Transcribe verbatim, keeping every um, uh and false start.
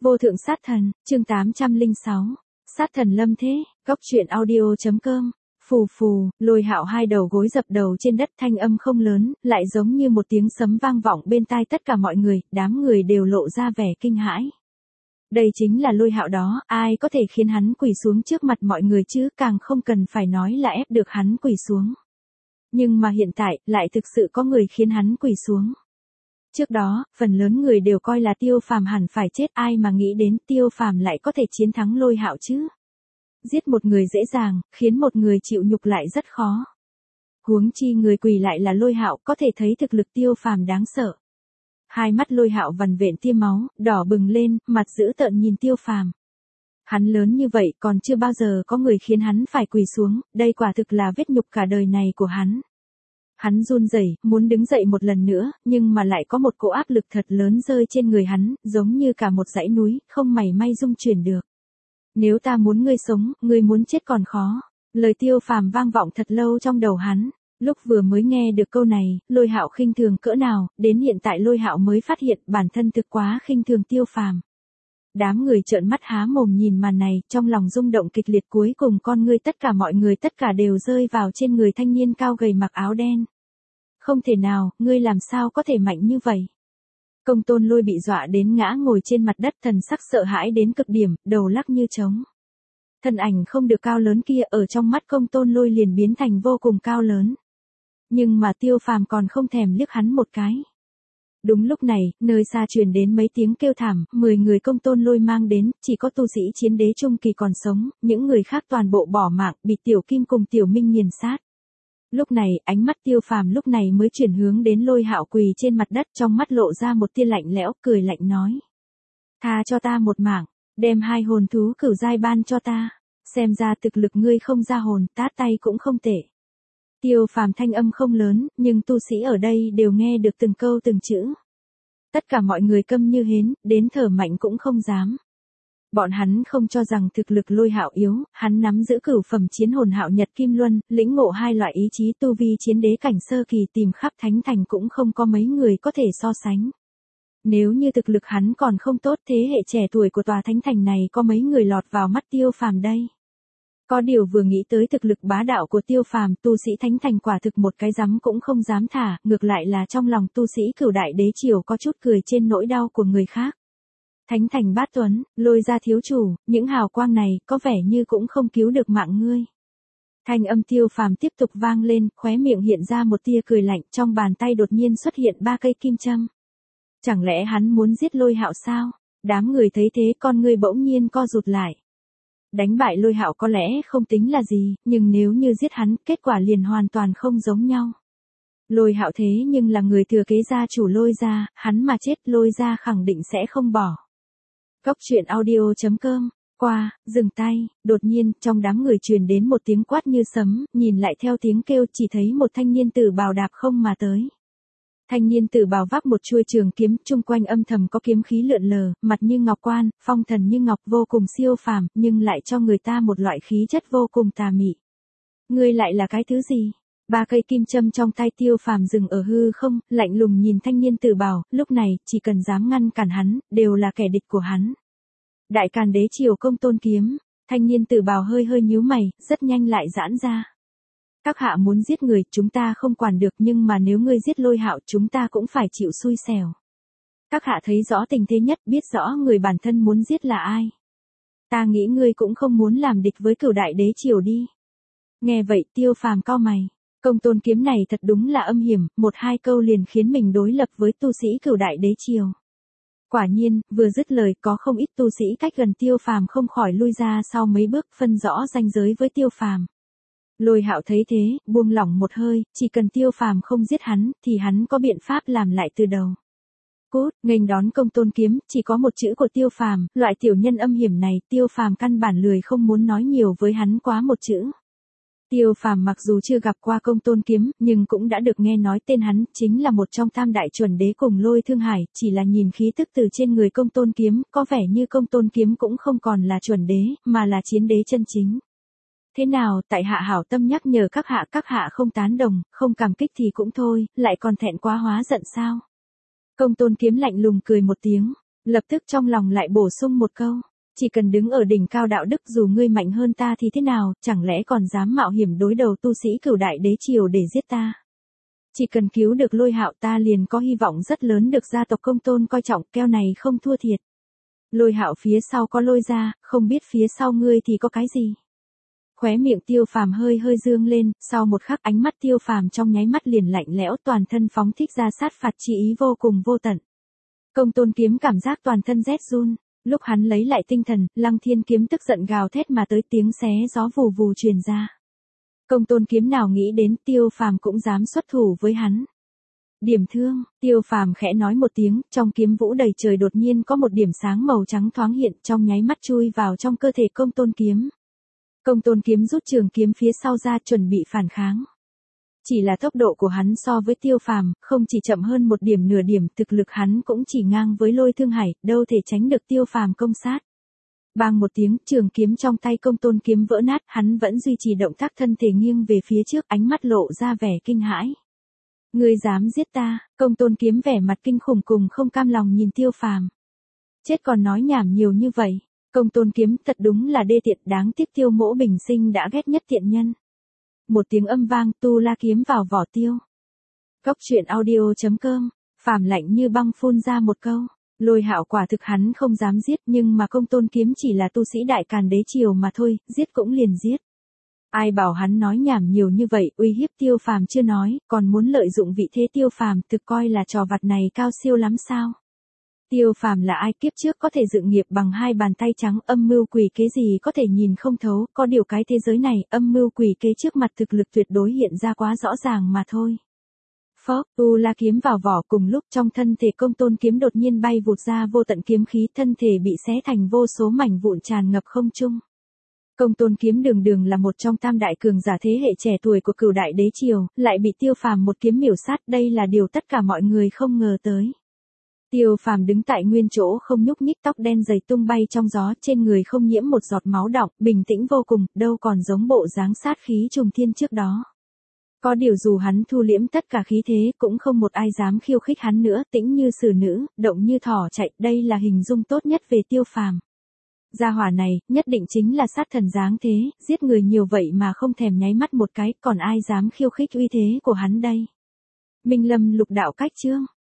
Vô thượng sát thần, chương tám trăm lẻ sáu. Sát thần lâm thế, góc truyện audio.com. Phù phù, Lôi Hạo hai đầu gối dập đầu trên đất, thanh âm không lớn, lại giống như một tiếng sấm vang vọng bên tai tất cả mọi người, đám người đều lộ ra vẻ kinh hãi. Đây chính là Lôi Hạo đó, ai có thể khiến hắn quỳ xuống trước mặt mọi người chứ, càng không cần phải nói là ép được hắn quỳ xuống. Nhưng mà hiện tại, lại thực sự có người khiến hắn quỳ xuống. Trước đó, phần lớn người đều coi là Tiêu Phàm hẳn phải chết, ai mà nghĩ đến Tiêu Phàm lại có thể chiến thắng Lôi Hạo chứ. Giết một người dễ dàng, khiến một người chịu nhục lại rất khó. Huống chi người quỳ lại là Lôi Hạo, có thể thấy thực lực Tiêu Phàm đáng sợ. Hai mắt Lôi Hạo vằn vện tia máu, đỏ bừng lên, mặt dữ tợn nhìn Tiêu Phàm. Hắn lớn như vậy còn chưa bao giờ có người khiến hắn phải quỳ xuống, đây quả thực là vết nhục cả đời này của hắn. Hắn run rẩy, muốn đứng dậy một lần nữa, nhưng mà lại có một cỗ áp lực thật lớn rơi trên người hắn, giống như cả một dãy núi, không mảy may rung chuyển được. Nếu ta muốn ngươi sống, ngươi muốn chết còn khó. Lời Tiêu Phàm vang vọng thật lâu trong đầu hắn. Lúc vừa mới nghe được câu này, Lôi Hạo khinh thường cỡ nào, đến hiện tại Lôi Hạo mới phát hiện bản thân thực quá khinh thường Tiêu Phàm. Đám người trợn mắt há mồm nhìn màn này, trong lòng rung động kịch liệt, cuối cùng con ngươi tất cả mọi người tất cả đều rơi vào trên người thanh niên cao gầy mặc áo đen. Không thể nào, ngươi làm sao có thể mạnh như vậy? Công Tôn Lôi bị dọa đến ngã ngồi trên mặt đất, thần sắc sợ hãi đến cực điểm, đầu lắc như trống. Thân ảnh không được cao lớn kia ở trong mắt Công Tôn Lôi liền biến thành vô cùng cao lớn. Nhưng mà Tiêu Phàm còn không thèm liếc hắn một cái. Đúng lúc này, nơi xa truyền đến mấy tiếng kêu thảm, mười người Công Tôn Lôi mang đến, chỉ có tu sĩ chiến đế trung kỳ còn sống, những người khác toàn bộ bỏ mạng, bị Tiểu Kim cùng Tiểu Minh nghiền sát. Lúc này, ánh mắt Tiêu Phàm lúc này mới chuyển hướng đến Lôi Hạo quỳ trên mặt đất, trong mắt lộ ra một tia lạnh lẽo, cười lạnh nói: "Tha cho ta một mạng, đem hai hồn thú cửu giai ban cho ta, xem ra thực lực ngươi không ra hồn, tát tay cũng không tệ." Tiêu Phàm thanh âm không lớn, nhưng tu sĩ ở đây đều nghe được từng câu từng chữ. Tất cả mọi người câm như hến, đến thở mạnh cũng không dám. Bọn hắn không cho rằng thực lực Lôi Hạo yếu, hắn nắm giữ cửu phẩm chiến hồn Hạo Nhật Kim Luân, lĩnh ngộ hai loại ý chí tu vi chiến đế cảnh sơ kỳ, tìm khắp thánh thành cũng không có mấy người có thể so sánh. Nếu như thực lực hắn còn không tốt, thế hệ trẻ tuổi của tòa thánh thành này có mấy người lọt vào mắt Tiêu Phàm đây. Có điều vừa nghĩ tới thực lực bá đạo của Tiêu Phàm, tu sĩ thánh thành quả thực một cái dám cũng không dám thả, ngược lại là trong lòng tu sĩ Cửu Đại Đế Triều có chút cười trên nỗi đau của người khác. Thánh thành Bát Tuấn, Lôi gia thiếu chủ, những hào quang này có vẻ như cũng không cứu được mạng ngươi. Thanh âm Tiêu Phàm tiếp tục vang lên, khóe miệng hiện ra một tia cười lạnh, trong bàn tay đột nhiên xuất hiện ba cây kim châm. Chẳng lẽ hắn muốn giết Lôi Hạo sao? Đám người thấy thế con ngươi bỗng nhiên co rụt lại. Đánh bại Lôi Hạo có lẽ không tính là gì, nhưng nếu như giết hắn, kết quả liền hoàn toàn không giống nhau. Lôi Hạo thế nhưng là người thừa kế gia chủ Lôi gia, hắn mà chết Lôi gia khẳng định sẽ không bỏ. Góc truyện audio.com. Qua, dừng tay, đột nhiên, trong đám người truyền đến một tiếng quát như sấm, nhìn lại theo tiếng kêu chỉ thấy một thanh niên tử bào đạp không mà tới. Thanh niên tử bào vác một chuôi trường kiếm, chung quanh âm thầm có kiếm khí lượn lờ, mặt như ngọc quan, phong thần như ngọc, vô cùng siêu phàm, nhưng lại cho người ta một loại khí chất vô cùng tà mị. Ngươi lại là cái thứ gì? Ba cây kim châm trong tay Tiêu Phàm dừng ở hư không, lạnh lùng nhìn thanh niên tử bào, lúc này, chỉ cần dám ngăn cản hắn, đều là kẻ địch của hắn. Đại Càn Đế Triều Công Tôn Kiếm, thanh niên tử bào hơi hơi nhíu mày, rất nhanh lại giãn ra. Các hạ muốn giết người, chúng ta không quản được, nhưng mà nếu ngươi giết Lôi Hạo, chúng ta cũng phải chịu xui xẻo. Các hạ thấy rõ tình thế nhất, biết rõ người bản thân muốn giết là ai. Ta nghĩ ngươi cũng không muốn làm địch với Cửu Đại Đế Triều đi. Nghe vậy Tiêu Phàm cau mày. Công Tôn Kiếm này thật đúng là âm hiểm, một hai câu liền khiến mình đối lập với tu sĩ Cửu Đại Đế Triều. Quả nhiên, vừa dứt lời có không ít tu sĩ cách gần Tiêu Phàm không khỏi lui ra sau mấy bước, phân rõ ranh giới với Tiêu Phàm. Lôi Hạo thấy thế, buông lỏng một hơi, chỉ cần Tiêu Phàm không giết hắn, thì hắn có biện pháp làm lại từ đầu. Cút, nghênh đón Công Tôn Kiếm, chỉ có một chữ của Tiêu Phàm, loại tiểu nhân âm hiểm này, Tiêu Phàm căn bản lười không muốn nói nhiều với hắn quá một chữ. Tiêu Phàm mặc dù chưa gặp qua Công Tôn Kiếm, nhưng cũng đã được nghe nói tên hắn, chính là một trong tam đại chuẩn đế cùng Lôi Thương Hải, chỉ là nhìn khí tức từ trên người Công Tôn Kiếm, có vẻ như Công Tôn Kiếm cũng không còn là chuẩn đế, mà là chiến đế chân chính. Thế nào, tại hạ hảo tâm nhắc nhở các hạ, các hạ không tán đồng, không cảm kích thì cũng thôi, lại còn thẹn quá hóa giận sao? Công Tôn Kiếm lạnh lùng cười một tiếng. Lập tức trong lòng lại bổ sung một câu. Chỉ cần đứng ở đỉnh cao đạo đức dù ngươi mạnh hơn ta thì thế nào, chẳng lẽ còn dám mạo hiểm đối đầu tu sĩ Cửu Đại Đế Triều để giết ta. Chỉ cần cứu được Lôi Hạo ta liền có hy vọng rất lớn được gia tộc Công Tôn coi trọng, keo này không thua thiệt. Lôi Hạo phía sau có Lôi gia, không biết phía sau ngươi thì có cái gì. Khóe miệng Tiêu Phàm hơi hơi dương lên, sau một khắc ánh mắt Tiêu Phàm trong nháy mắt liền lạnh lẽo, toàn thân phóng thích ra sát phạt chi ý vô cùng vô tận. Công Tôn Kiếm cảm giác toàn thân rét run, lúc hắn lấy lại tinh thần, Lăng Thiên Kiếm tức giận gào thét mà tới, tiếng xé gió vù vù truyền ra. Công Tôn Kiếm nào nghĩ đến Tiêu Phàm cũng dám xuất thủ với hắn. Điểm thương, Tiêu Phàm khẽ nói một tiếng, trong kiếm vũ đầy trời đột nhiên có một điểm sáng màu trắng thoáng hiện, trong nháy mắt chui vào trong cơ thể Công Tôn Kiếm. Công Tôn Kiếm rút trường kiếm phía sau ra chuẩn bị phản kháng. Chỉ là tốc độ của hắn so với Tiêu Phàm, không chỉ chậm hơn một điểm nửa điểm, thực lực hắn cũng chỉ ngang với Lôi Thương Hải, đâu thể tránh được Tiêu Phàm công sát. Bang một tiếng, trường kiếm trong tay Công Tôn Kiếm vỡ nát, hắn vẫn duy trì động tác thân thể nghiêng về phía trước, ánh mắt lộ ra vẻ kinh hãi. Ngươi dám giết ta? Công Tôn Kiếm vẻ mặt kinh khủng cùng không cam lòng nhìn Tiêu Phàm. Chết còn nói nhảm nhiều như vậy. Công Tôn Kiếm thật đúng là đê tiện, đáng tiếc Tiêu Mỗ bình sinh đã ghét nhất tiện nhân. Một tiếng âm vang, tu la kiếm vào vỏ tiêu. Cốc truyện audio chấm com, Phàm lạnh như băng phun ra một câu. Lôi Hạo quả thực hắn không dám giết, nhưng mà Công Tôn Kiếm chỉ là tu sĩ Đại Càn Đế Triều mà thôi, giết cũng liền giết. Ai bảo hắn nói nhảm nhiều như vậy, uy hiếp Tiêu Phàm chưa nói, còn muốn lợi dụng vị thế Tiêu Phàm, thực coi là trò vặt này cao siêu lắm sao? Tiêu Phàm là ai, kiếp trước có thể dựng nghiệp bằng hai bàn tay trắng, âm mưu quỷ kế gì có thể nhìn không thấu, có điều cái thế giới này, âm mưu quỷ kế trước mặt thực lực tuyệt đối hiện ra quá rõ ràng mà thôi. Phốc, tu la kiếm vào vỏ, cùng lúc trong thân thể Công Tôn Kiếm đột nhiên bay vụt ra vô tận kiếm khí, thân thể bị xé thành vô số mảnh vụn tràn ngập không trung. Công Tôn Kiếm đường đường là một trong tam đại cường giả thế hệ trẻ tuổi của Cửu Đại Đế Triều, lại bị Tiêu Phàm một kiếm miểu sát, đây là điều tất cả mọi người không ngờ tới. Tiêu Phàm đứng tại nguyên chỗ không nhúc nhích, tóc đen dày tung bay trong gió, trên người không nhiễm một giọt máu đọng, bình tĩnh vô cùng, đâu còn giống bộ dáng sát khí trùng thiên trước đó. Có điều dù hắn thu liễm tất cả khí thế, cũng không một ai dám khiêu khích hắn nữa, tĩnh như xử nữ, động như thỏ chạy, đây là hình dung tốt nhất về Tiêu Phàm. Gia hỏa này, nhất định chính là sát thần dáng thế, giết người nhiều vậy mà không thèm nháy mắt một cái, còn ai dám khiêu khích uy thế của hắn đây. Minh Lâm Lục Đạo Cách Chương